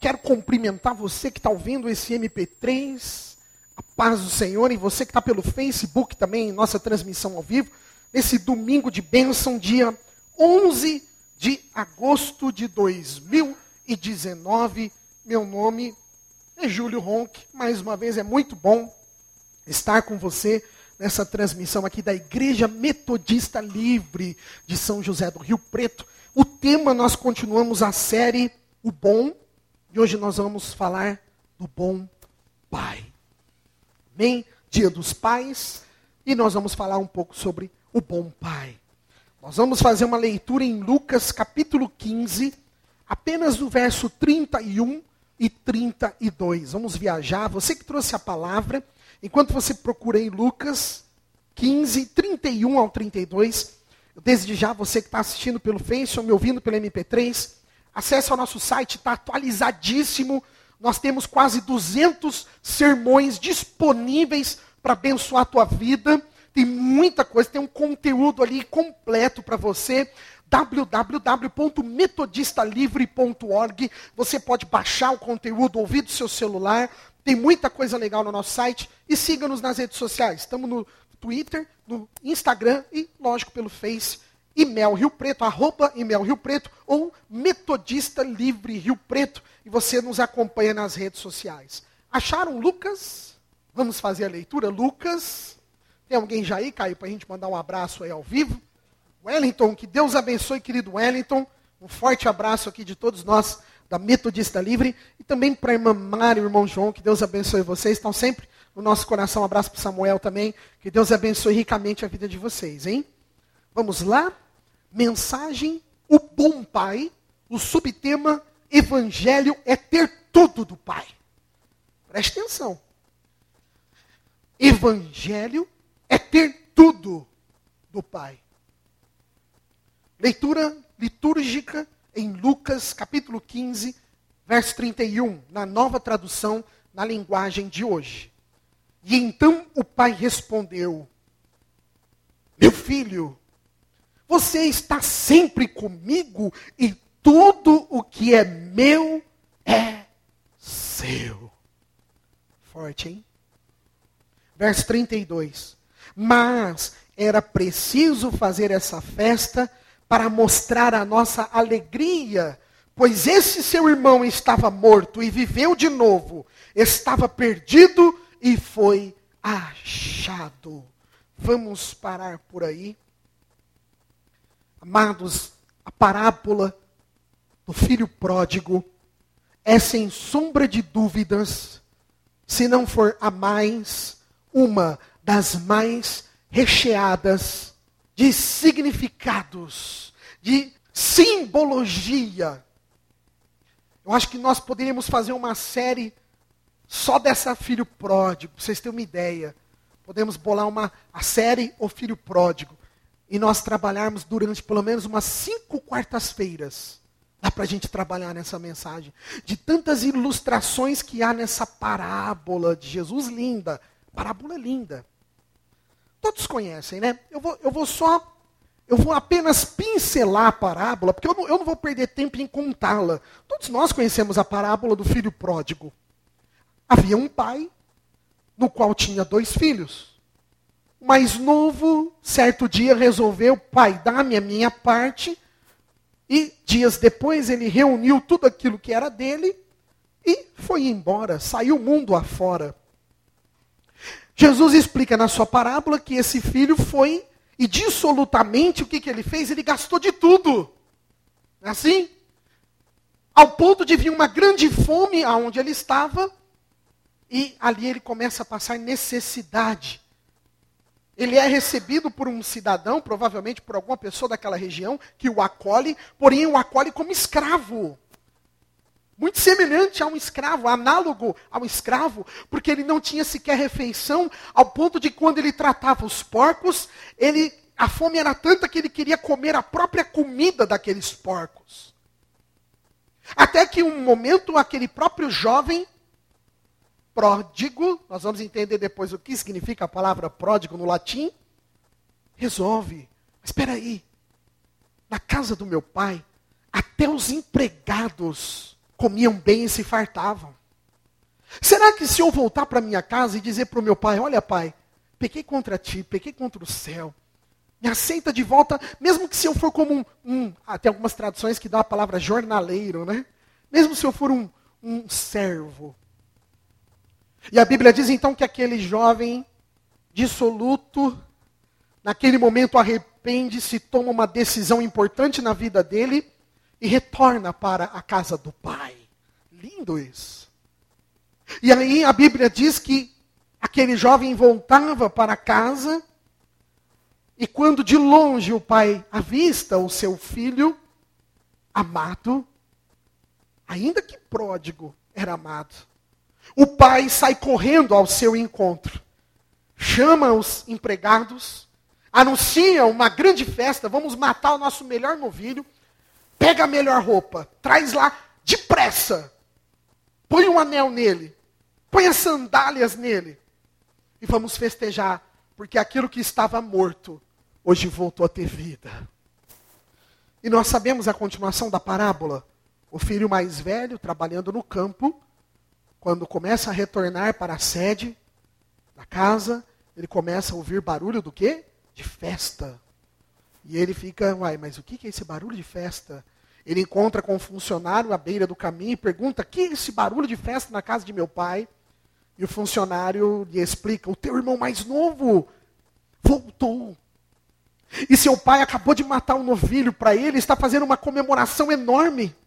quero cumprimentar você que está ouvindo esse MP3, a paz do Senhor, e você que está pelo Facebook também, nossa transmissão ao vivo, nesse domingo de bênção, dia 11 de agosto de 2019. Meu nome é Júlio Ronck, mais uma vez é muito bom estar com você nessa transmissão aqui da Igreja Metodista Livre de São José do Rio Preto. O tema, nós continuamos a série O Bom, e hoje nós vamos falar do Bom Pai. Amém? Dia dos Pais, e nós vamos falar um pouco sobre o Bom Pai. Nós vamos fazer uma leitura em Lucas capítulo 15, apenas do verso 31 e 32. Vamos viajar, você que trouxe a palavra, enquanto você procura em Lucas 15, 31 ao 32, desde já você que está assistindo pelo Face ou me ouvindo pelo MP3, acesse ao nosso site, está atualizadíssimo. Nós temos quase 200 sermões disponíveis para abençoar a tua vida. Tem muita coisa, tem um conteúdo ali completo para você. www.metodistalivre.org. Você pode baixar o conteúdo, ouvir do seu celular. Tem muita coisa legal no nosso site. E siga-nos nas redes sociais. Estamos no Twitter, no Instagram e, lógico, pelo Face. Imel Rio Preto, @Imel Rio Preto ou Metodista Livre Rio Preto. E você nos acompanha nas redes sociais. Acharam Lucas? Vamos fazer a leitura. Lucas. Tem alguém já aí, Caio, para a gente mandar um abraço aí ao vivo? Wellington, que Deus abençoe, querido Wellington. Um forte abraço aqui de todos nós da Metodista Livre. E também para a irmã Mari e o irmão João, que Deus abençoe vocês. Estão sempre no nosso coração. Um abraço para Samuel também. Que Deus abençoe ricamente a vida de vocês, hein? Vamos lá? Mensagem, o Bom Pai. O subtema, Evangelho é ter tudo do Pai. Preste atenção. Evangelho é ter tudo do Pai. Leitura litúrgica em Lucas, capítulo 15, verso 31, na nova tradução, na linguagem de hoje. E então o pai respondeu: meu filho, você está sempre comigo e tudo o que é meu é seu. Forte, hein? Verso 32. Mas era preciso fazer essa festa para mostrar a nossa alegria, pois esse seu irmão estava morto e viveu de novo, estava perdido e foi achado. Vamos parar por aí. Amados, a parábola do filho pródigo é, sem sombra de dúvidas, se não for a mais, uma das mais recheadas de significados, de simbologia. Eu acho que nós poderíamos fazer uma série só dessa filho pródigo, para vocês terem uma ideia. Podemos bolar a série O Filho Pródigo, e nós trabalharmos durante pelo menos umas 5 quartas-feiras. Dá para a gente trabalhar nessa mensagem. De tantas ilustrações que há nessa parábola de Jesus, linda. Parábola linda. Todos conhecem, né? Eu vou apenas pincelar a parábola, porque eu não vou perder tempo em contá-la. Todos nós conhecemos a parábola do filho pródigo. Havia um pai, no qual tinha 2 filhos. O mais novo, certo dia, resolveu: pai, dá-me a minha parte. E dias depois ele reuniu tudo aquilo que era dele e foi embora, saiu o mundo afora. Jesus explica na sua parábola que esse filho foi, e dissolutamente o que ele fez? Ele gastou de tudo. Não é assim? Ao ponto de vir uma grande fome aonde ele estava, e ali ele começa a passar necessidade. Ele é recebido por um cidadão, provavelmente por alguma pessoa daquela região, que o acolhe, porém o acolhe como escravo. Muito semelhante a um escravo, análogo ao escravo, porque ele não tinha sequer refeição, ao ponto de quando ele tratava os porcos, a fome era tanta que ele queria comer a própria comida daqueles porcos. Até que um momento, aquele próprio jovem pródigo, nós vamos entender depois o que significa a palavra pródigo no latim, resolve: mas espera aí, na casa do meu pai, até os empregados comiam bem e se fartavam. Será que se eu voltar para minha casa e dizer para o meu pai, olha pai, pequei contra ti, pequei contra o céu, me aceita de volta, mesmo que se eu for como tem algumas traduções que dão a palavra jornaleiro, né? Mesmo se eu for um servo. E a Bíblia diz então que aquele jovem dissoluto, naquele momento arrepende-se, toma uma decisão importante na vida dele e retorna para a casa do pai. Lindo isso. E aí a Bíblia diz que aquele jovem voltava para casa e quando de longe o pai avista o seu filho amado, ainda que pródigo, era amado. O pai sai correndo ao seu encontro, chama os empregados, anuncia uma grande festa, vamos matar o nosso melhor novilho, pega a melhor roupa, traz lá depressa, põe um anel nele, põe as sandálias nele, e vamos festejar, porque aquilo que estava morto, hoje voltou a ter vida. E nós sabemos a continuação da parábola. O filho mais velho, trabalhando no campo, quando começa a retornar para a sede da casa, ele começa a ouvir barulho do quê? De festa. E ele fica, mas o que é esse barulho de festa? Ele encontra com um funcionário à beira do caminho e pergunta, que é esse barulho de festa na casa de meu pai? E o funcionário lhe explica, o teu irmão mais novo voltou. E seu pai acabou de matar um novilho para ele, está fazendo uma comemoração enorme.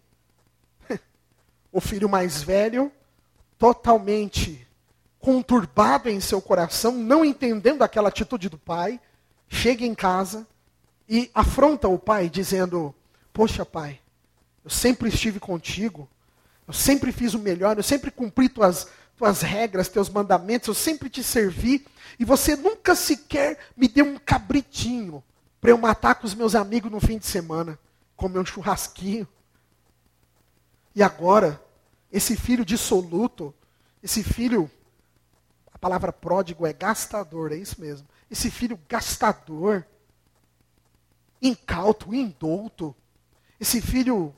O filho mais velho, totalmente conturbado em seu coração, não entendendo aquela atitude do pai, chega em casa e afronta o pai, dizendo, poxa pai, eu sempre estive contigo, eu sempre fiz o melhor, eu sempre cumpri tuas regras, teus mandamentos, eu sempre te servi, e você nunca sequer me deu um cabritinho para eu matar com os meus amigos no fim de semana, comer um churrasquinho. E agora, esse filho dissoluto, esse filho, a palavra pródigo é gastador, é isso mesmo. Esse filho gastador, incauto, indouto, esse filho,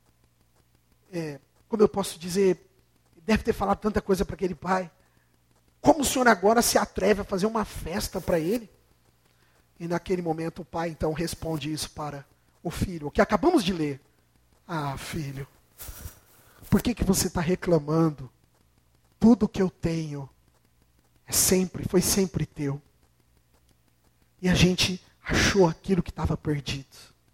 como eu posso dizer, deve ter falado tanta coisa para aquele pai. Como o senhor agora se atreve a fazer uma festa para ele? E naquele momento o pai então responde isso para o filho, o que acabamos de ler. Ah, filho, por que você está reclamando? Tudo que eu tenho foi sempre teu. E a gente achou aquilo que estava perdido.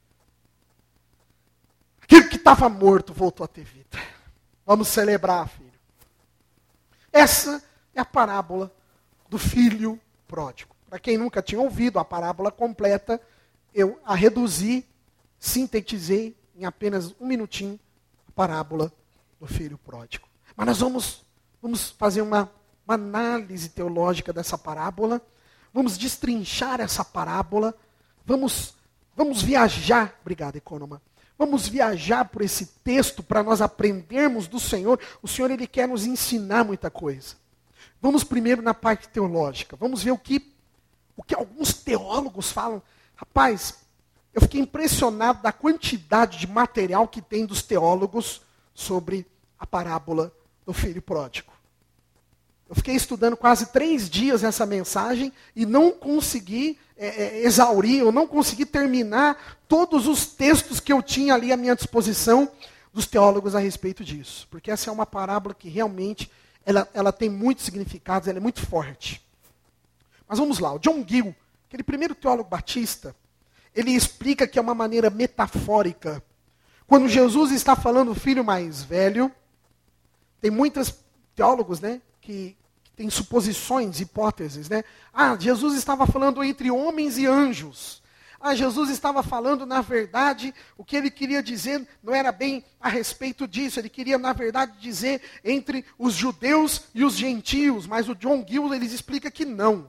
Aquilo que estava morto voltou a ter vida. Vamos celebrar, filho. Essa é a parábola do filho pródigo. Para quem nunca tinha ouvido a parábola completa, eu a reduzi, sintetizei em apenas um minutinho a parábola do filho pródigo. Mas nós vamos fazer uma análise teológica dessa parábola, vamos destrinchar essa parábola, vamos viajar, obrigado, Economa, vamos viajar por esse texto para nós aprendermos do Senhor. O Senhor, Ele quer nos ensinar muita coisa. Vamos primeiro na parte teológica, vamos ver o que alguns teólogos falam. Rapaz, eu fiquei impressionado da quantidade de material que tem dos teólogos sobre a parábola do filho pródigo. Eu fiquei estudando quase 3 dias essa mensagem e não consegui exaurir, eu não consegui terminar todos os textos que eu tinha ali à minha disposição dos teólogos a respeito disso. Porque essa é uma parábola que realmente ela tem muitos significados, ela é muito forte. Mas vamos lá, o John Gill, aquele primeiro teólogo batista, ele explica que é uma maneira metafórica. Quando Jesus está falando do filho mais velho, tem muitos teólogos, né, que têm suposições, hipóteses, né? Jesus estava falando entre homens e anjos. Jesus estava falando, na verdade, o que ele queria dizer não era bem a respeito disso. Ele queria, na verdade, dizer entre os judeus e os gentios. Mas o John Gill, ele explica que não.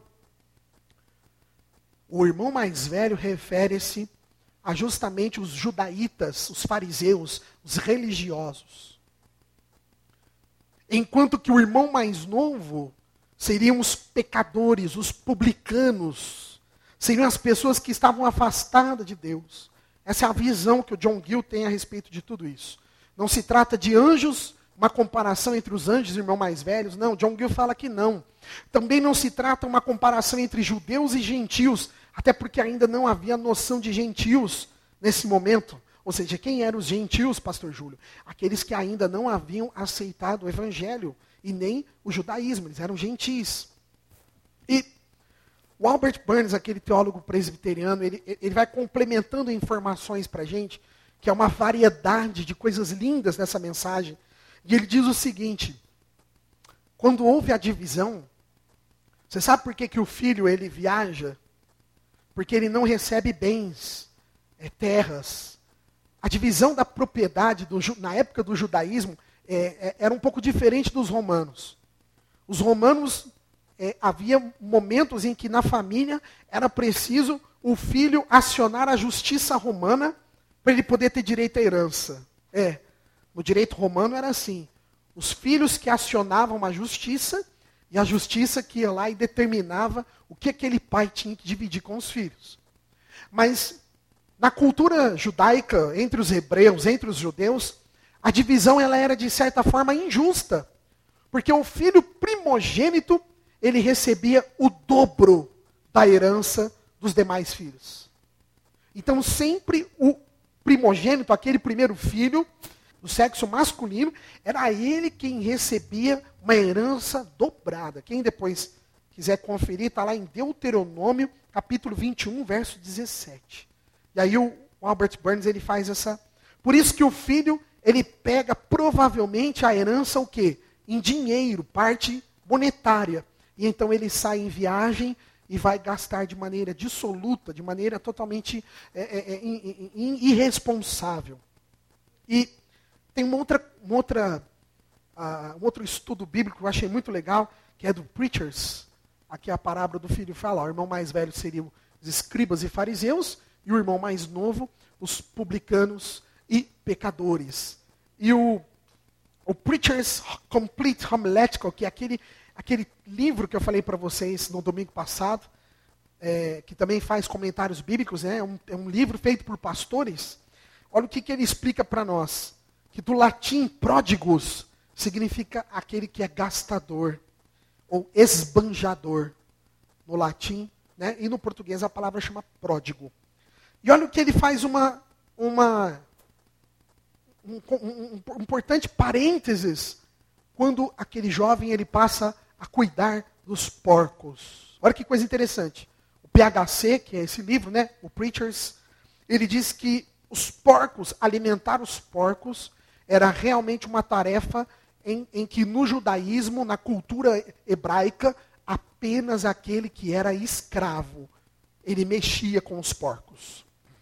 O irmão mais velho refere-se a justamente os judaítas, os fariseus, os religiosos. Enquanto que o irmão mais novo seriam os pecadores, os publicanos, seriam as pessoas que estavam afastadas de Deus. Essa é a visão que o John Gill tem a respeito de tudo isso. Não se trata de anjos, uma comparação entre os anjos e irmãos mais velhos. Não, John Gill fala que não. Também não se trata uma comparação entre judeus e gentios, até porque ainda não havia noção de gentios nesse momento. Ou seja, quem eram os gentios, pastor Júlio? Aqueles que ainda não haviam aceitado o evangelho e nem o judaísmo, eles eram gentis. E o Albert Barnes, aquele teólogo presbiteriano, ele vai complementando informações para a gente, que é uma variedade de coisas lindas nessa mensagem. E ele diz o seguinte: quando houve a divisão, você sabe por que o filho ele viaja? Porque ele não recebe bens, terras. A divisão da propriedade na época do judaísmo era um pouco diferente dos romanos. Os romanos, havia momentos em que na família era preciso o filho acionar a justiça romana para ele poder ter direito à herança. No direito romano era assim. Os filhos que acionavam a justiça, e a justiça que ia lá e determinava o que aquele pai tinha que dividir com os filhos. Mas na cultura judaica, entre os hebreus, entre os judeus, a divisão ela era de certa forma injusta. Porque o filho primogênito, ele recebia o dobro da herança dos demais filhos. Então sempre o primogênito, aquele primeiro filho, do sexo masculino, era ele quem recebia uma herança dobrada. Quem depois quiser conferir, está lá em Deuteronômio, capítulo 21, verso 17. E aí o Albert Barnes, ele faz essa... Por isso que o filho, ele pega provavelmente a herança o quê? Em dinheiro, parte monetária. E então ele sai em viagem e vai gastar de maneira dissoluta, de maneira totalmente irresponsável. E tem um outro estudo bíblico que eu achei muito legal, que é do Preachers. Aqui a parábola do filho fala, o irmão mais velho seriam os escribas e fariseus, e o irmão mais novo, os publicanos e pecadores. E o Preacher's Complete Homiletical, que é aquele livro que eu falei para vocês no domingo passado, que também faz comentários bíblicos, é um livro feito por pastores. Olha o que ele explica para nós. Que do latim pródigos significa aquele que é gastador, ou esbanjador, no latim, né? E no português a palavra chama pródigo. E olha o que ele faz um importante parênteses, quando aquele jovem ele passa a cuidar dos porcos. Olha que coisa interessante. O PHC, que é esse livro, né? O Preachers, ele diz que os porcos, alimentar os porcos, era realmente uma tarefa em que no judaísmo, na cultura hebraica, apenas aquele que era escravo, ele mexia com os porcos.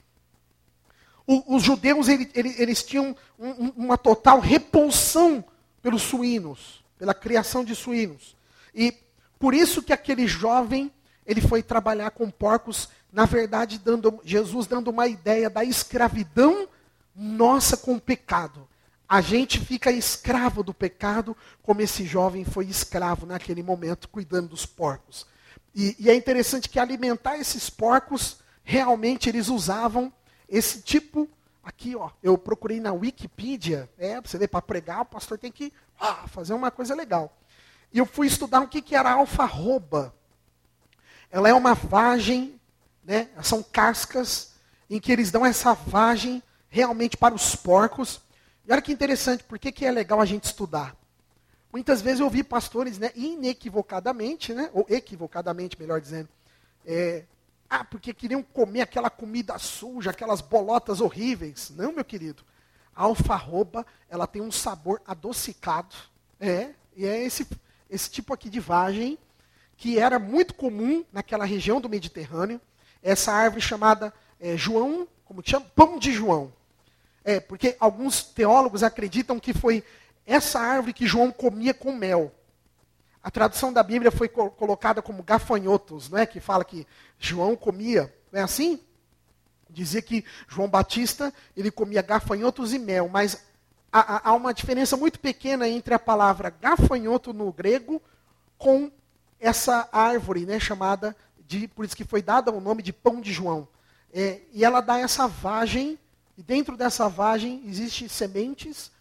Os judeus, eles tinham uma total repulsão pelos suínos, pela criação de suínos. E por isso que aquele jovem, ele foi trabalhar com porcos, na verdade, Jesus dando uma ideia da escravidão nossa com o pecado. A gente fica escravo do pecado, como esse jovem foi escravo naquele momento, cuidando dos porcos. E é interessante que alimentar esses porcos, realmente eles usavam esse tipo, aqui ó, eu procurei na Wikipedia, pra você ver, para pregar o pastor tem que fazer uma coisa legal. E eu fui estudar o que era alfarroba. Ela é uma vagem, né, são cascas, em que eles dão essa vagem realmente para os porcos. E olha que interessante, por que é legal a gente estudar? Muitas vezes eu ouvi pastores, né, inequivocadamente, né, ou equivocadamente, melhor dizendo, porque queriam comer aquela comida suja, aquelas bolotas horríveis. Não, meu querido. A alfarroba, ela tem um sabor adocicado. E é esse tipo aqui de vagem, que era muito comum naquela região do Mediterrâneo. Essa árvore chamada João, como te chama? Pão de João. Porque alguns teólogos acreditam que foi essa árvore que João comia com mel. A tradução da Bíblia foi colocada como gafanhotos, não é? Que fala que João comia, não é assim? Dizia que João Batista, ele comia gafanhotos e mel, mas há uma diferença muito pequena entre a palavra gafanhoto no grego com essa árvore, né, chamada por isso que foi dada o nome de pão de João. E ela dá essa vagem, e dentro dessa vagem existem sementes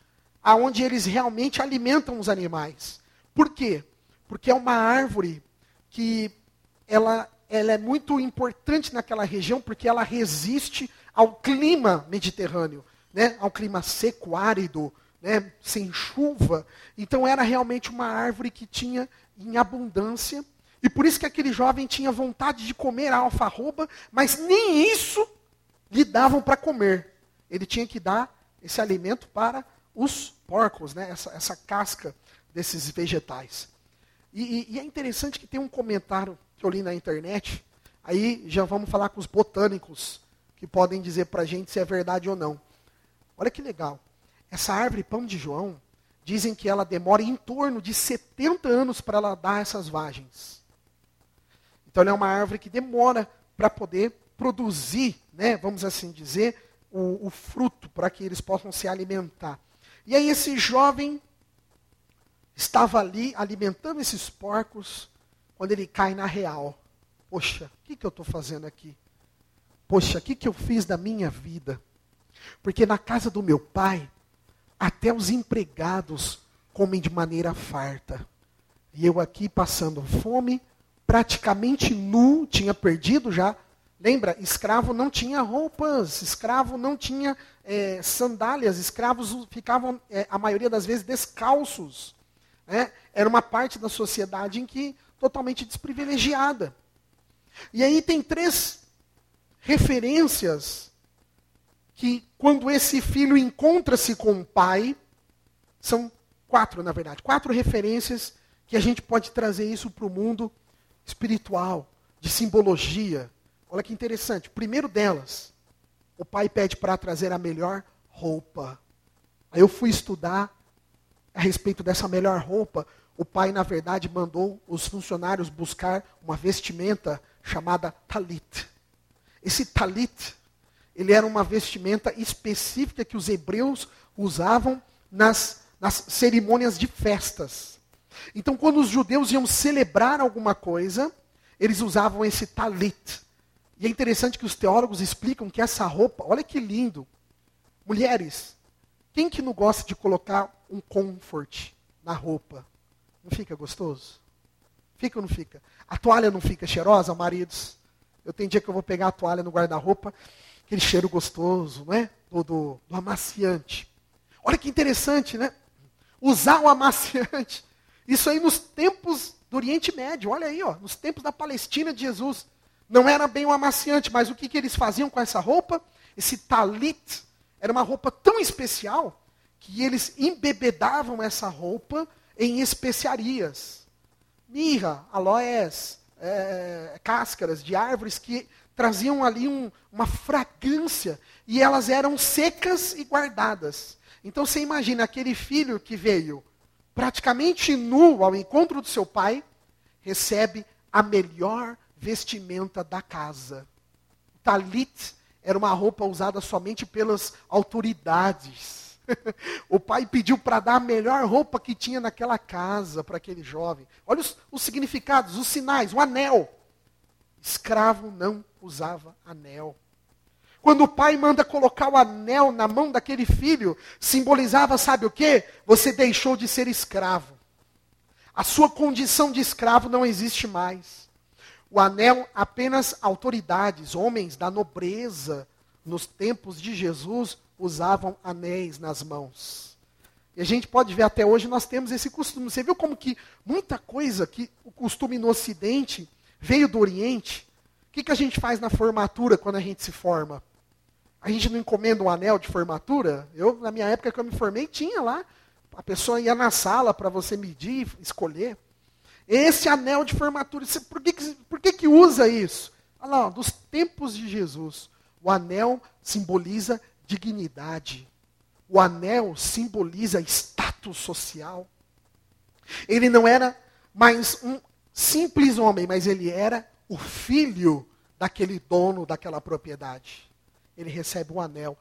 aonde eles realmente alimentam os animais. Por quê? Porque é uma árvore que ela é muito importante naquela região, porque ela resiste ao clima mediterrâneo, né? Ao clima seco, árido, né? Sem chuva. Então era realmente uma árvore que tinha em abundância. E por isso que aquele jovem tinha vontade de comer a alfarroba, mas nem isso lhe davam para comer. Ele tinha que dar esse alimento para os porcos, né? Essa casca desses vegetais. E é interessante que tem um comentário que eu li na internet, aí já vamos falar com os botânicos, que podem dizer para a gente se é verdade ou não. Olha que legal. Essa árvore pão de João, dizem que ela demora em torno de 70 anos para ela dar essas vagens. Então ela é uma árvore que demora para poder produzir, né, vamos assim dizer, o fruto, para que eles possam se alimentar. E aí esse jovem estava ali alimentando esses porcos, quando ele cai na real. Poxa, o que eu estou fazendo aqui? Poxa, o que eu fiz da minha vida? Porque na casa do meu pai, até os empregados comem de maneira farta. E eu aqui passando fome, praticamente nu, tinha perdido já. Lembra, escravo não tinha roupas, escravo não tinha sandálias, escravos ficavam, a maioria das vezes, descalços. Né? Era uma parte da sociedade em que totalmente desprivilegiada. E aí tem 3 referências que, quando esse filho encontra-se com o pai, são 4, na verdade, 4 referências que a gente pode trazer isso para o mundo espiritual, de simbologia. Olha que interessante. O primeiro delas, o pai pede para trazer a melhor roupa. Aí eu fui estudar a respeito dessa melhor roupa. O pai, na verdade, mandou os funcionários buscar uma vestimenta chamada talit. Esse talit, ele era uma vestimenta específica que os hebreus usavam nas cerimônias de festas. Então, quando os judeus iam celebrar alguma coisa, eles usavam esse talit. E é interessante que os teólogos explicam que essa roupa, olha que lindo. Mulheres, quem que não gosta de colocar um comfort na roupa? Não fica gostoso? Fica ou não fica? A toalha não fica cheirosa, maridos? Eu tenho dia que eu vou pegar a toalha no guarda-roupa, aquele cheiro gostoso, não é? Do amaciante. Olha que interessante, né? Usar o amaciante. Isso aí nos tempos do Oriente Médio, olha aí, ó, nos tempos da Palestina de Jesus. Não era bem um amaciante, mas o que eles faziam com essa roupa? Esse talit era uma roupa tão especial que eles embebedavam essa roupa em especiarias. Mirra, aloés, cáscaras de árvores que traziam ali uma fragrância. E elas eram secas e guardadas. Então você imagina aquele filho que veio praticamente nu ao encontro do seu pai, recebe a melhor vestimenta da casa. O talit era uma roupa usada somente pelas autoridades. O pai pediu para dar a melhor roupa que tinha naquela casa para aquele jovem. Olha os significados, os sinais, o anel. Escravo não usava anel. Quando o pai manda colocar o anel na mão daquele filho, simbolizava, sabe o quê? Você deixou de ser escravo. A sua condição de escravo não existe mais. O anel, apenas autoridades, homens da nobreza, nos tempos de Jesus, usavam anéis nas mãos. E a gente pode ver até hoje, nós temos esse costume. Você viu como que muita coisa que o costume no Ocidente veio do Oriente? O que a gente faz na formatura quando a gente se forma? A gente não encomenda um anel de formatura? Eu, na minha época que eu me formei, tinha lá. A pessoa ia na sala para você medir, escolher. Esse anel de formatura, por que usa isso? Olha lá, dos tempos de Jesus, o anel simboliza dignidade. O anel simboliza status social. Ele não era mais um simples homem, mas ele era o filho daquele dono daquela propriedade. Ele recebe um anel.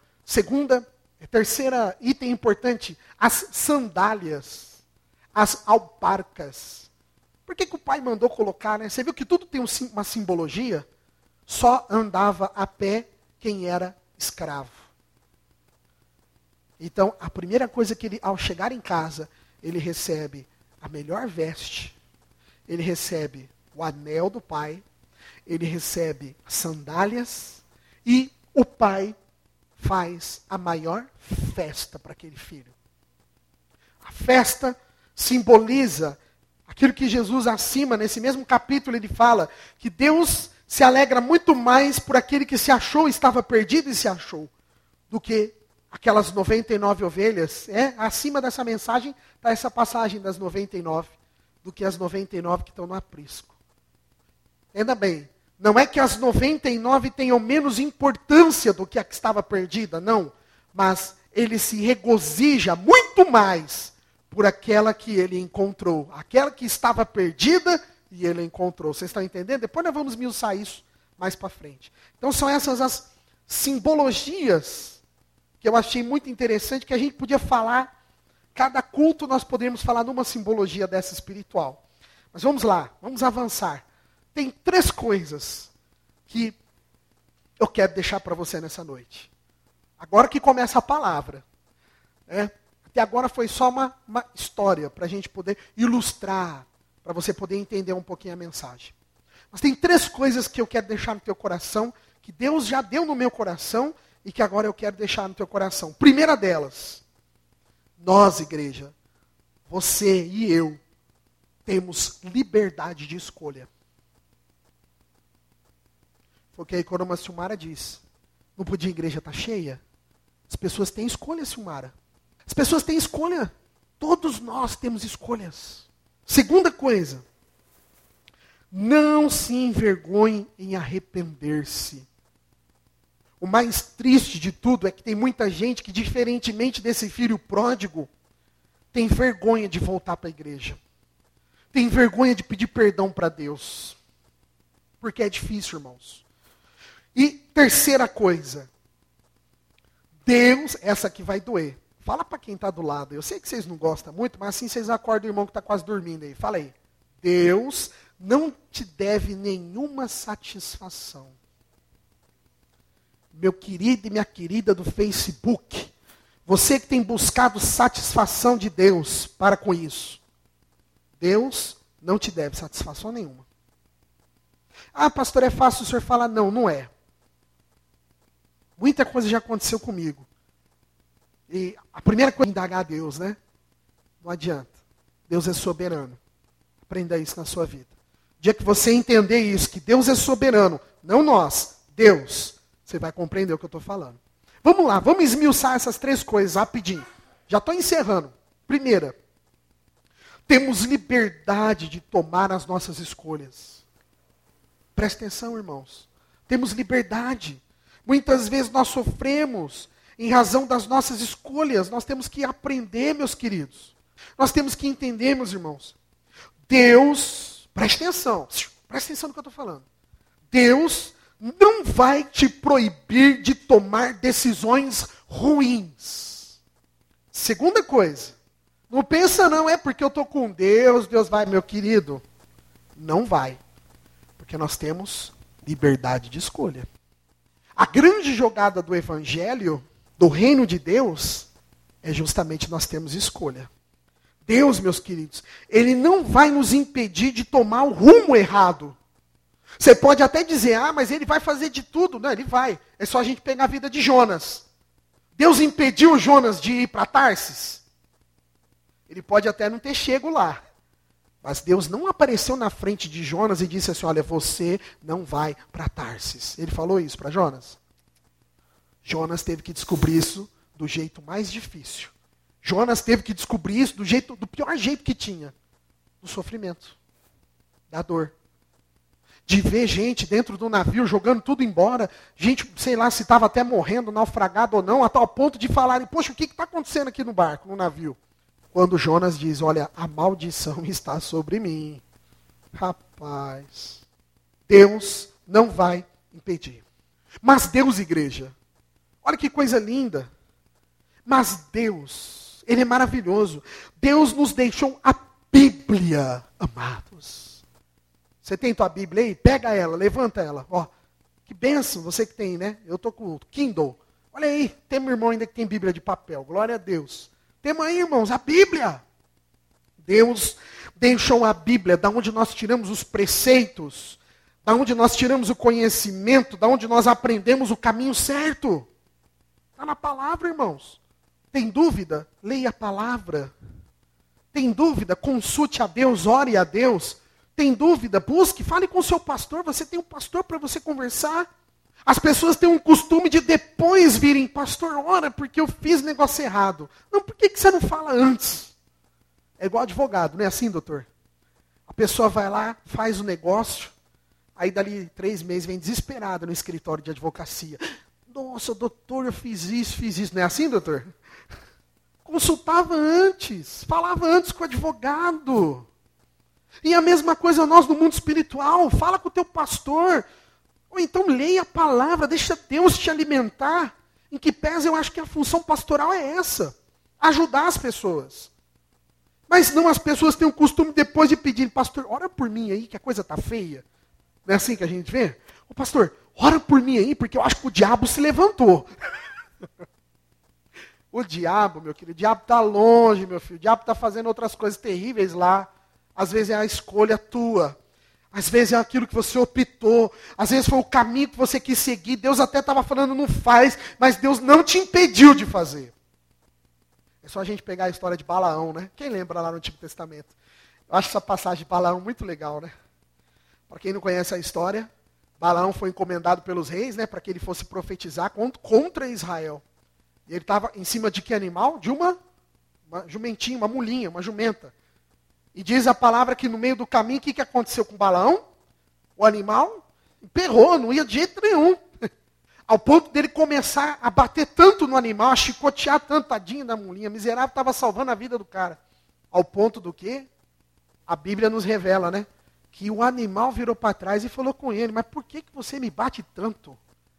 Terceira item importante, as sandálias, as alparcas. Por que o pai mandou colocar, né? Você viu que tudo tem uma simbologia? Só andava a pé quem era escravo. Então, a primeira coisa que ele, ao chegar em casa, ele recebe a melhor veste, ele recebe o anel do pai, ele recebe sandálias e o pai faz a maior festa para aquele filho. A festa simboliza aquilo que Jesus acima, nesse mesmo capítulo, ele fala que Deus se alegra muito mais por aquele que se achou, estava perdido e se achou, do que aquelas 99 ovelhas. Acima dessa mensagem está essa passagem das 99, do que as 99 que estão no aprisco. Ainda bem, não é que as 99 tenham menos importância do que a que estava perdida, não. Mas ele se regozija muito mais por aquela que ele encontrou. Aquela que estava perdida e ele encontrou. Vocês estão entendendo? Depois nós vamos esmiuçar isso mais para frente. Então são essas as simbologias que eu achei muito interessante, que a gente podia falar, cada culto nós poderíamos falar numa simbologia dessa espiritual. Mas vamos lá, vamos avançar. Tem 3 coisas que eu quero deixar para você nessa noite. Agora que começa a palavra. Até agora foi só uma história para a gente poder ilustrar, para você poder entender um pouquinho a mensagem. Mas tem 3 coisas que eu quero deixar no teu coração, que Deus já deu no meu coração e que agora eu quero deixar no teu coração. Primeira delas, nós, igreja, você e eu, temos liberdade de escolha. Foi o que a Economa Silmara diz. Não podia a igreja estar cheia? As pessoas têm escolha, Silmara. As pessoas têm escolha. Todos nós temos escolhas. Segunda coisa, não se envergonhe em arrepender-se. O mais triste de tudo é que tem muita gente que, diferentemente desse filho pródigo, tem vergonha de voltar para a igreja. Tem vergonha de pedir perdão para Deus. Porque é difícil, irmãos. E terceira coisa, Deus, essa aqui vai doer. Fala para quem está do lado. Eu sei que vocês não gostam muito, mas assim vocês acordam o irmão que está quase dormindo aí. Fala aí. Deus não te deve nenhuma satisfação. Meu querido e minha querida do Facebook, você que tem buscado satisfação de Deus, para com isso. Deus não te deve satisfação nenhuma. Ah, pastor, é fácil o senhor falar? Não, não é. Muita coisa já aconteceu comigo. E a primeira coisa é indagar a Deus, né? Não adianta. Deus é soberano. Aprenda isso na sua vida. O dia que você entender isso, que Deus é soberano, não nós, Deus, você vai compreender o que eu estou falando. Vamos lá, vamos esmiuçar essas 3 coisas rapidinho. Já estou encerrando. Primeira, temos liberdade de tomar as nossas escolhas. Presta atenção, irmãos. Temos liberdade. Muitas vezes nós sofremos em razão das nossas escolhas. Nós temos que aprender, meus queridos. Nós temos que entender, meus irmãos. Deus, presta atenção no que eu estou falando. Deus não vai te proibir de tomar decisões ruins. Segunda coisa, não pensa não, é porque eu estou com Deus, Deus vai, meu querido. Não vai. Porque nós temos liberdade de escolha. A grande jogada do evangelho, do reino de Deus, é justamente nós termos escolha. Deus, meus queridos, Ele não vai nos impedir de tomar o rumo errado. Você pode até dizer, mas Ele vai fazer de tudo. Não, Ele vai. É só a gente pegar a vida de Jonas. Deus impediu Jonas de ir para Tarsis? Ele pode até não ter chego lá. Mas Deus não apareceu na frente de Jonas e disse assim, olha, você não vai para Tarsis. Ele falou isso para Jonas? Jonas teve que descobrir isso do jeito mais difícil. Jonas teve que descobrir isso do pior jeito que tinha. Do sofrimento. Da dor. De ver gente dentro do navio jogando tudo embora. Gente, sei lá, se estava até morrendo, naufragado ou não, a tal ponto de falarem, poxa, o que está acontecendo aqui no barco, no navio? Quando Jonas diz, olha, a maldição está sobre mim. Rapaz, Deus não vai impedir. Mas Deus, igreja, olha que coisa linda. Mas Deus, Ele é maravilhoso. Deus nos deixou a Bíblia, amados. Você tem tua Bíblia aí? Pega ela, levanta ela. Ó, que bênção, você que tem, né? Eu estou com o Kindle. Olha aí, temos irmão ainda que tem Bíblia de papel. Glória a Deus. Temos aí, irmãos, a Bíblia. Deus deixou a Bíblia, da onde nós tiramos os preceitos, da onde nós tiramos o conhecimento, da onde nós aprendemos o caminho certo. Está na palavra, irmãos. Tem dúvida? Leia a palavra. Tem dúvida? Consulte a Deus, ore a Deus. Tem dúvida? Busque, fale com o seu pastor. Você tem um pastor para você conversar. As pessoas têm um costume de depois virem, pastor, ora, porque eu fiz negócio errado. Não, por que você não fala antes? É igual advogado, não é assim, doutor? A pessoa vai lá, faz o negócio, aí dali 3 meses vem desesperada no escritório de advocacia. Nossa, doutor, eu fiz isso. Não é assim, doutor? Consultava antes, falava antes com o advogado. E a mesma coisa nós no mundo espiritual, fala com o teu pastor. Ou então leia a palavra, deixa Deus te alimentar. Em que pese eu acho que a função pastoral é essa. Ajudar as pessoas. Mas não as pessoas têm o costume depois de pedir, pastor, ora por mim aí que a coisa está feia. Não é assim que a gente vê? Ô pastor, ora por mim aí porque eu acho que o diabo se levantou. O diabo, meu querido, o diabo está longe, meu filho. O diabo está fazendo outras coisas terríveis lá. Às vezes é a escolha tua. Às vezes é aquilo que você optou. Às vezes foi o caminho que você quis seguir. Deus até estava falando, não faz. Mas Deus não te impediu de fazer. É só a gente pegar a história de Balaão, né? Quem lembra lá no Antigo Testamento? Eu acho essa passagem de Balaão muito legal, né? Para quem não conhece a história, Balaão foi encomendado pelos reis, né? Para que ele fosse profetizar contra Israel. E ele estava em cima de que animal? De uma jumentinha, uma mulinha, uma jumenta. E diz a palavra que no meio do caminho, o que aconteceu com Balaão? O animal emperrou, não ia de jeito nenhum. Ao ponto dele começar a bater tanto no animal, a chicotear tanto, tadinho da mulinha. Miserável, estava salvando a vida do cara. Ao ponto do quê? A Bíblia nos revela, né? Que o animal virou para trás e falou com ele, mas por que você me bate tanto?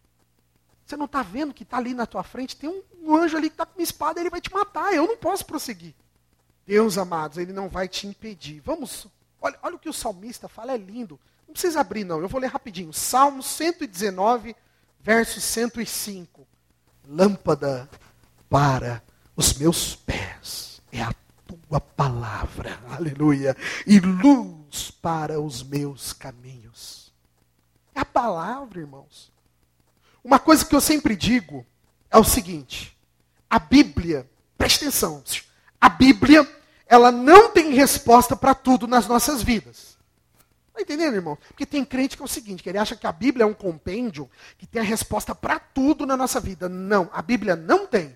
Você não está vendo que está ali na tua frente? Tem um anjo ali que está com uma espada, ele vai te matar, eu não posso prosseguir. Deus, amados, ele não vai te impedir. Vamos, olha o que o salmista fala, é lindo. Não precisa abrir não, eu vou ler rapidinho. Salmo 119, verso 105. Lâmpada para os meus pés é a tua palavra, aleluia, e luz para os meus caminhos. É a palavra, irmãos. Uma coisa que eu sempre digo é o seguinte, a Bíblia, preste atenção, a Bíblia, ela não tem resposta para tudo nas nossas vidas. Está entendendo, irmão? Porque tem crente que é o seguinte, que ele acha que a Bíblia é um compêndio que tem a resposta para tudo na nossa vida. Não, a Bíblia não tem.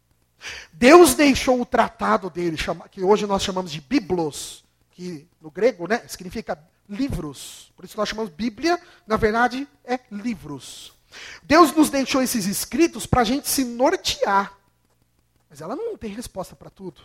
Deus deixou o tratado dele, que hoje nós chamamos de Biblos, que no grego, né, significa livros. Por isso nós chamamos Bíblia, na verdade, é livros. Deus nos deixou esses escritos para a gente se nortear. Mas ela não tem resposta para tudo.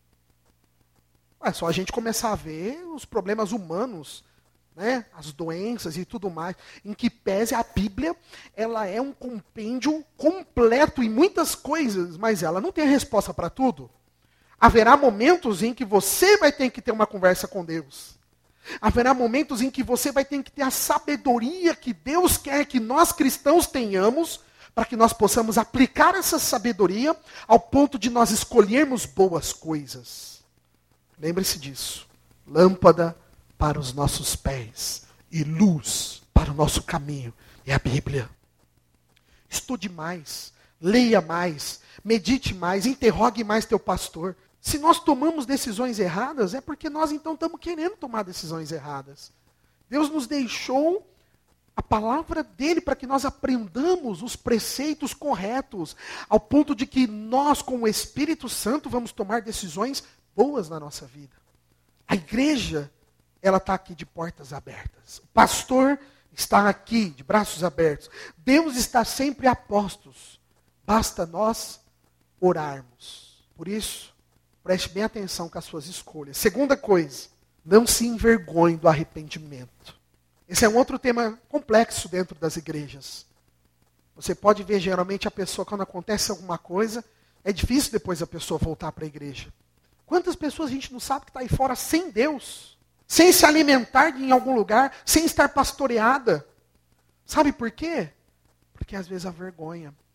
É só a gente começar a ver os problemas humanos, né, as doenças e tudo mais, em que pese a Bíblia, ela é um compêndio completo em muitas coisas, mas ela não tem resposta para tudo. Haverá momentos em que você vai ter que ter uma conversa com Deus. Haverá momentos em que você vai ter que ter a sabedoria que Deus quer que nós cristãos tenhamos, para que nós possamos aplicar essa sabedoria ao ponto de nós escolhermos boas coisas. Lembre-se disso. Lâmpada para os nossos pés e luz para o nosso caminho é a Bíblia. Estude mais, leia mais, medite mais, interrogue mais teu pastor. Se nós tomamos decisões erradas, é porque nós então estamos querendo tomar decisões erradas. Deus nos deixou a palavra dele para que nós aprendamos os preceitos corretos, ao ponto de que nós, com o Espírito Santo, vamos tomar decisões boas na nossa vida. A igreja, ela está aqui de portas abertas. O pastor está aqui de braços abertos. Deus está sempre a postos. Basta nós orarmos. Por isso, preste bem atenção com as suas escolhas. Segunda coisa, não se envergonhe do arrependimento. Esse é um outro tema complexo dentro das igrejas. Você pode ver, geralmente, a pessoa, quando acontece alguma coisa, é difícil depois a pessoa voltar para a igreja. Quantas pessoas a gente não sabe que está aí fora sem Deus, sem se alimentar em algum lugar, sem estar pastoreada? Sabe por quê? Porque às vezes a vergonha.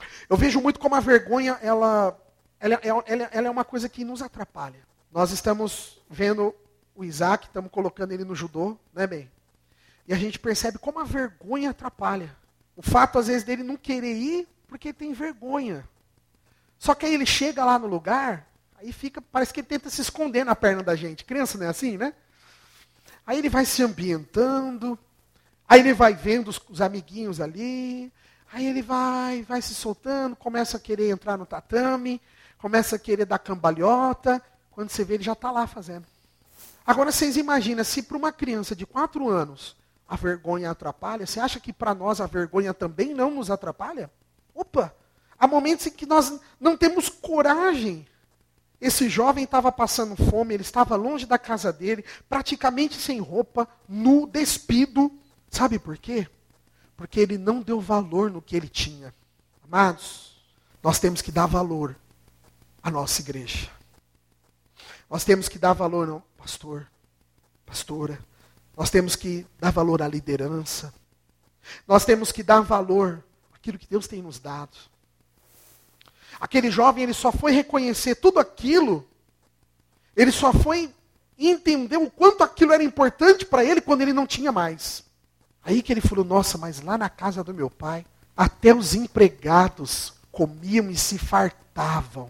Eu vejo muito como a vergonha, ela é uma coisa que nos atrapalha. Nós estamos vendo o Isaac, estamos colocando ele no judô, né, bem? E a gente percebe como a vergonha atrapalha. O fato, às vezes, dele não querer ir porque ele tem vergonha. Só que aí ele chega lá no lugar, aí fica, parece que ele tenta se esconder na perna da gente. Criança não é assim, né? Aí ele vai se ambientando, aí ele vai vendo os amiguinhos ali, aí ele vai se soltando, começa a querer entrar no tatame, começa a querer dar cambalhota, quando você vê ele já está lá fazendo. Agora vocês imaginam, se para uma criança de 4 anos a vergonha atrapalha, você acha que para nós a vergonha também não nos atrapalha? Opa! Há momentos em que nós não temos coragem. Esse jovem estava passando fome, ele estava longe da casa dele, praticamente sem roupa, nu, despido. Sabe por quê? Porque ele não deu valor no que ele tinha. Amados, nós temos que dar valor à nossa igreja. Nós temos que dar valor, não, pastor, pastora. Nós temos que dar valor à liderança. Nós temos que dar valor àquilo que Deus tem nos dado. Aquele jovem, ele só foi reconhecer tudo aquilo, ele só foi entender o quanto aquilo era importante para ele quando ele não tinha mais. Aí que ele falou, nossa, mas lá na casa do meu pai, até os empregados comiam e se fartavam.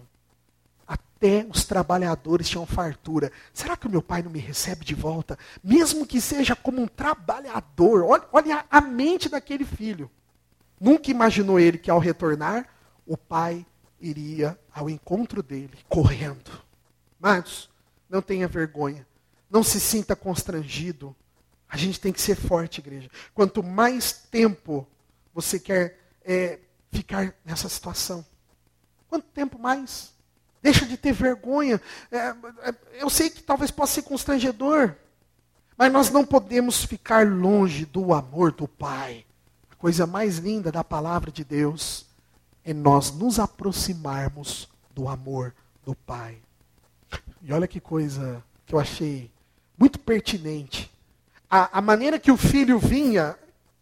Até os trabalhadores tinham fartura. Será que o meu pai não me recebe de volta? Mesmo que seja como um trabalhador. Olha a mente daquele filho. Nunca imaginou ele que ao retornar, o pai iria ao encontro dele, correndo. Mas não tenha vergonha. Não se sinta constrangido. A gente tem que ser forte, igreja. Quanto mais tempo você quer ficar nessa situação, quanto tempo mais? Deixa de ter vergonha. Eu sei que talvez possa ser constrangedor, mas nós não podemos ficar longe do amor do Pai. A coisa mais linda da palavra de Deus é nós nos aproximarmos do amor do Pai. E olha que coisa que eu achei muito pertinente. A maneira que o filho vinha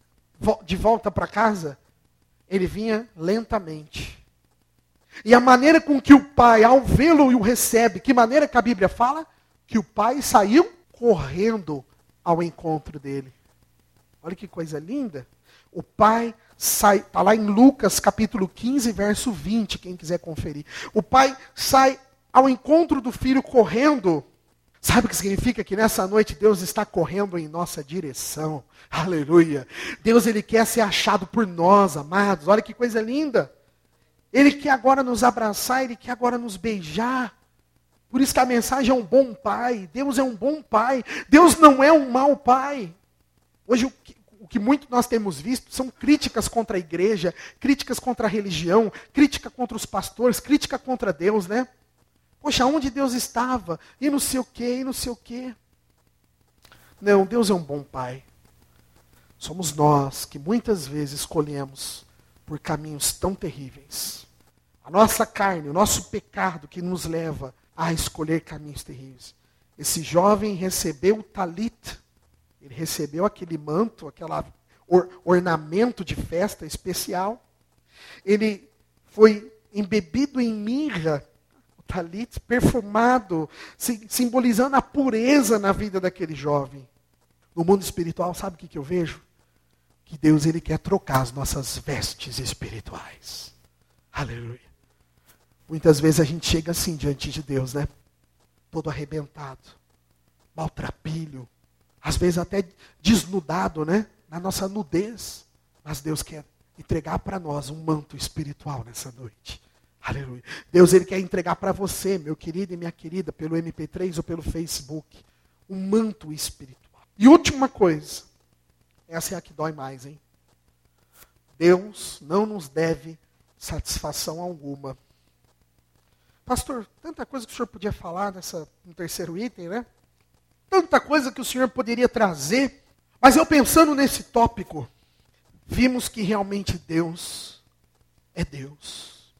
de volta para casa, ele vinha lentamente. E a maneira com que o pai, ao vê-lo, o recebe, que maneira que a Bíblia fala? Que o pai saiu correndo ao encontro dele. Olha que coisa linda. O pai sai, está lá em Lucas capítulo 15, verso 20, quem quiser conferir. O pai sai ao encontro do filho correndo. Sabe o que significa? Que nessa noite Deus está correndo em nossa direção. Aleluia. Deus, ele quer ser achado por nós, amados. Olha que coisa linda. Ele quer agora nos abraçar, ele quer agora nos beijar. Por isso que a mensagem é um bom pai. Deus é um bom pai. Deus não é um mau pai. Hoje o que muito nós temos visto são críticas contra a igreja, críticas contra a religião, crítica contra os pastores, crítica contra Deus, né? Poxa, onde Deus estava? E não sei o quê, e não sei o quê. Não, Deus é um bom pai. Somos nós que muitas vezes escolhemos por caminhos tão terríveis. A nossa carne, o nosso pecado que nos leva a escolher caminhos terríveis. Esse jovem recebeu o talit, ele recebeu aquele manto, aquele ornamento de festa especial. Ele foi embebido em mirra, o talit perfumado, simbolizando a pureza na vida daquele jovem. No mundo espiritual, sabe o que eu vejo? Que Deus, ele quer trocar as nossas vestes espirituais. Aleluia. Muitas vezes a gente chega assim diante de Deus, né? Todo arrebentado, maltrapilho, às vezes até desnudado, né? Na nossa nudez. Mas Deus quer entregar para nós um manto espiritual nessa noite. Aleluia. Deus, ele quer entregar para você, meu querido e minha querida, pelo MP3 ou pelo Facebook, um manto espiritual. E última coisa, essa é a que dói mais, hein? Deus não nos deve satisfação alguma. Pastor, tanta coisa que o senhor podia falar no terceiro item, né? Tanta coisa que o senhor poderia trazer. Mas eu pensando nesse tópico, vimos que realmente Deus é Deus.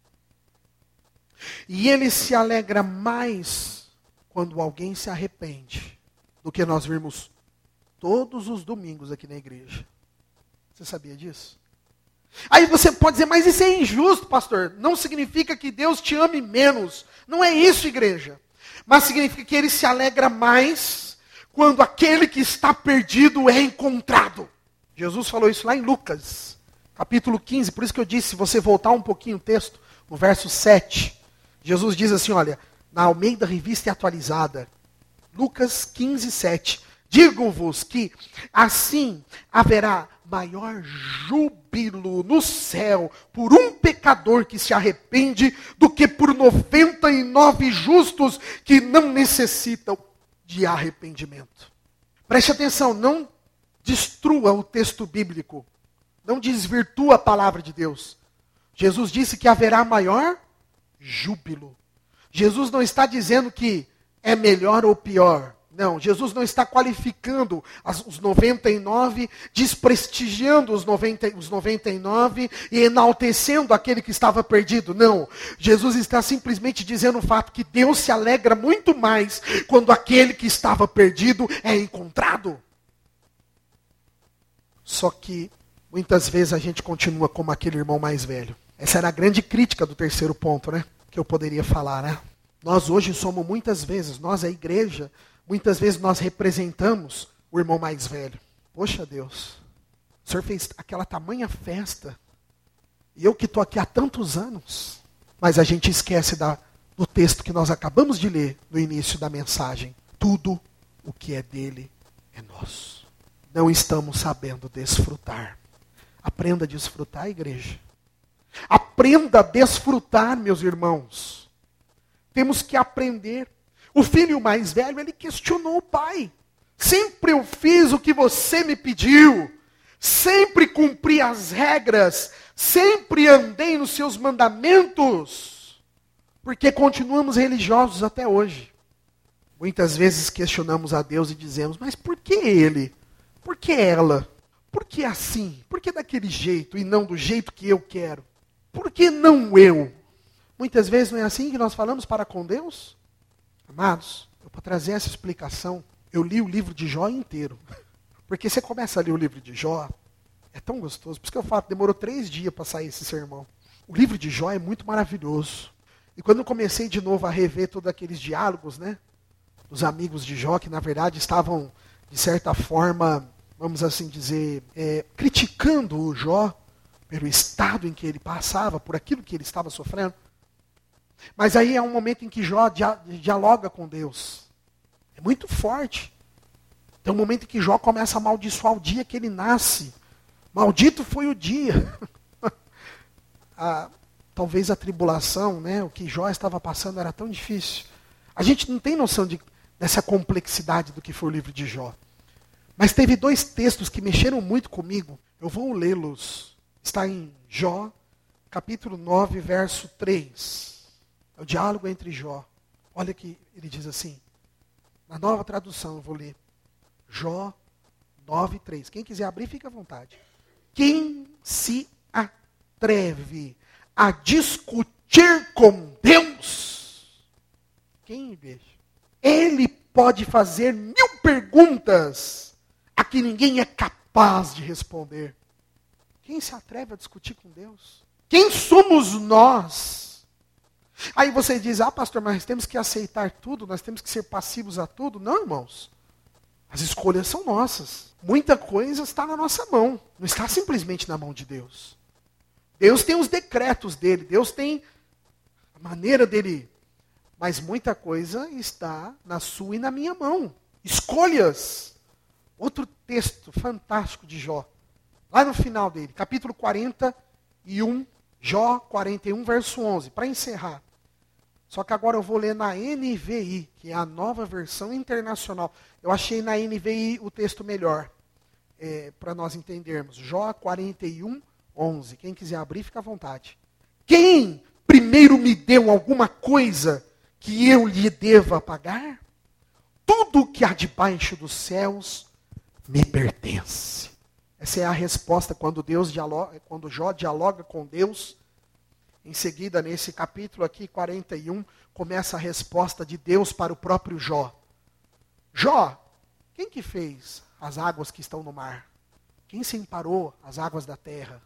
E ele se alegra mais quando alguém se arrepende do que nós vimos todos os domingos aqui na igreja. Você sabia disso? Aí você pode dizer, mas isso é injusto, pastor. Não significa que Deus te ame menos. Não é isso, igreja. Mas significa que Ele se alegra mais quando aquele que está perdido é encontrado. Jesus falou isso lá em Lucas, capítulo 15. Por isso que eu disse, se você voltar um pouquinho o texto, no verso 7. Jesus diz assim, olha, na Almeida Revista e Atualizada, Lucas 15, 7. Digo-vos que assim haverá maior júbilo no céu por um pecador que se arrepende do que por 99 justos que não necessitam de arrependimento. Preste atenção, não destrua o texto bíblico, não desvirtua a palavra de Deus. Jesus disse que haverá maior júbilo. Jesus não está dizendo que é melhor ou pior. Não, Jesus não está qualificando os 99, desprestigiando os 99 e enaltecendo aquele que estava perdido. Não, Jesus está simplesmente dizendo o fato que Deus se alegra muito mais quando aquele que estava perdido é encontrado. Só que muitas vezes a gente continua como aquele irmão mais velho. Essa era a grande crítica do terceiro ponto, né? Que eu poderia falar, né? Nós hoje somos muitas vezes, nós a igreja, muitas vezes nós representamos o irmão mais velho. Poxa Deus, o senhor fez aquela tamanha festa, e eu que estou aqui há tantos anos, mas a gente esquece do texto que nós acabamos de ler no início da mensagem. Tudo o que é dele é nosso. Não estamos sabendo desfrutar. Aprenda a desfrutar, igreja. Aprenda a desfrutar, meus irmãos. Temos que aprender. O filho mais velho, ele questionou o pai. Sempre eu fiz o que você me pediu. Sempre cumpri as regras. Sempre andei nos seus mandamentos. Porque continuamos religiosos até hoje. Muitas vezes questionamos a Deus e dizemos, mas por que ele? Por que ela? Por que assim? Por que daquele jeito e não do jeito que eu quero? Por que não eu? Muitas vezes não é assim que nós falamos para com Deus? Amados, para trazer essa explicação, eu li o livro de Jó inteiro. Porque você começa a ler o livro de Jó, é tão gostoso. Por isso que eu falo, demorou 3 dias para sair esse sermão. O livro de Jó é muito maravilhoso. E quando eu comecei de novo a rever todos aqueles diálogos, né? Dos amigos de Jó, que na verdade estavam, de certa forma, vamos assim dizer, criticando o Jó, pelo estado em que ele passava, por aquilo que ele estava sofrendo. Mas aí é um momento em que Jó dialoga com Deus. É muito forte. Tem um momento em que Jó começa a amaldiçoar o dia que ele nasce. Maldito foi o dia. Talvez a tribulação, né, o que Jó estava passando era tão difícil. A gente não tem noção dessa complexidade do que foi o livro de Jó. Mas teve 2 textos que mexeram muito comigo. Eu vou lê-los. Está em Jó, capítulo 9, verso 3. É o diálogo entre Jó. Olha que ele diz assim. Na nova tradução eu vou ler. Jó 9, 3. Quem quiser abrir, fica à vontade. Quem se atreve a discutir com Deus? Quem, igreja? Ele pode fazer 1000 perguntas a que ninguém é capaz de responder. Quem se atreve a discutir com Deus? Quem somos nós? Aí você diz, pastor, mas temos que aceitar tudo, nós temos que ser passivos a tudo. Não, irmãos. As escolhas são nossas. Muita coisa está na nossa mão. Não está simplesmente na mão de Deus. Deus tem os decretos dele. Deus tem a maneira dele. Mas muita coisa está na sua e na minha mão. Escolhas. Outro texto fantástico de Jó. Lá no final dele. Capítulo 41. Jó 41, verso 11. Para encerrar. Só que agora eu vou ler na NVI, que é a nova versão internacional. Eu achei na NVI o texto melhor, para nós entendermos. Jó 41, 11. Quem quiser abrir, fica à vontade. Quem primeiro me deu alguma coisa que eu lhe deva pagar? Tudo que há debaixo dos céus me pertence. Essa é a resposta quando Jó dialoga com Deus. Em seguida, nesse capítulo aqui, 41, começa a resposta de Deus para o próprio Jó. Jó, quem que fez as águas que estão no mar? Quem separou as águas da terra?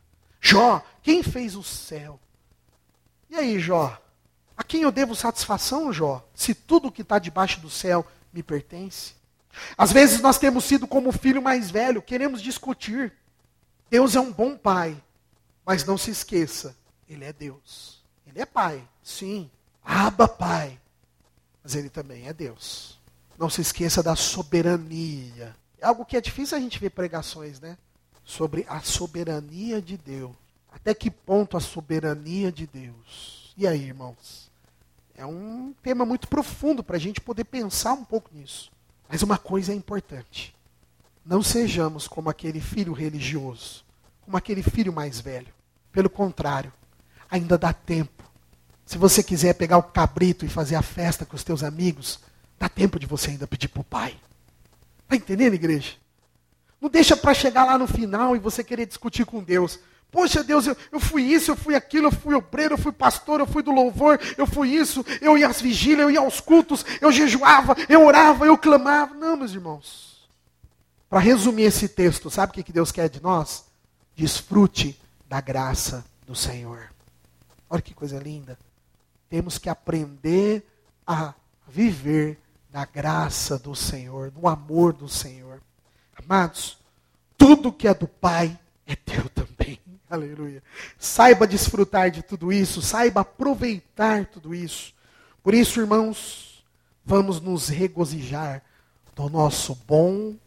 Jó, quem fez o céu? E aí, Jó? A quem eu devo satisfação, Jó? Se tudo que está debaixo do céu me pertence? Às vezes nós temos sido como o filho mais velho, queremos discutir. Deus é um bom pai, mas não se esqueça, Ele é Deus. Ele é pai, sim, Abba Pai, mas Ele também é Deus. Não se esqueça da soberania. É algo que é difícil a gente ver pregações, né? Sobre a soberania de Deus. Até que ponto a soberania de Deus? E aí, irmãos? É um tema muito profundo para a gente poder pensar um pouco nisso. Mas uma coisa é importante. Não sejamos como aquele filho religioso, como aquele filho mais velho. Pelo contrário, ainda dá tempo. Se você quiser pegar o cabrito e fazer a festa com os teus amigos, dá tempo de você ainda pedir para o pai. Está entendendo, igreja? Não deixa para chegar lá no final e você querer discutir com Deus. Poxa, Deus, eu fui isso, eu fui aquilo, eu fui obreiro, eu fui pastor, eu fui do louvor, eu fui isso, eu ia às vigílias, eu ia aos cultos, eu jejuava, eu orava, eu clamava. Não, meus irmãos. Para resumir esse texto, sabe o que Deus quer de nós? Desfrute da graça do Senhor. Olha que coisa linda. Temos que aprender a viver na graça do Senhor, no amor do Senhor. Amados, tudo que é do Pai é teu também. Aleluia. Saiba desfrutar de tudo isso, saiba aproveitar tudo isso. Por isso, irmãos, vamos nos regozijar do nosso bom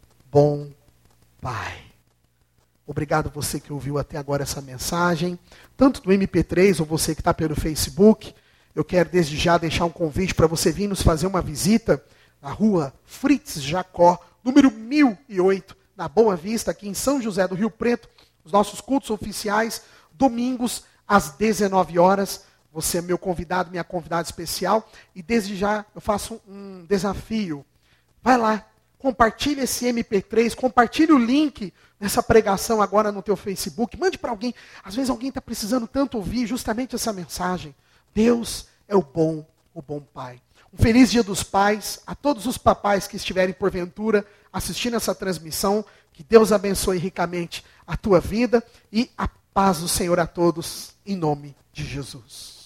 Pai. Obrigado você que ouviu até agora essa mensagem, tanto do MP3 ou você que está pelo Facebook. Eu quero desde já deixar um convite para você vir nos fazer uma visita na rua Fritz Jacó, número 1008, na Boa Vista, aqui em São José do Rio Preto. Os nossos cultos oficiais, domingos, às 19 horas. Você é meu convidado, minha convidada especial. E desde já eu faço um desafio. Vai lá, compartilhe esse MP3, compartilhe o link dessa pregação agora no teu Facebook. Mande para alguém. Às vezes alguém está precisando tanto ouvir justamente essa mensagem. Deus é o bom Pai. Um feliz Dia dos Pais a todos os papais que estiverem porventura assistindo essa transmissão. Que Deus abençoe ricamente a tua vida e a paz do Senhor a todos, em nome de Jesus.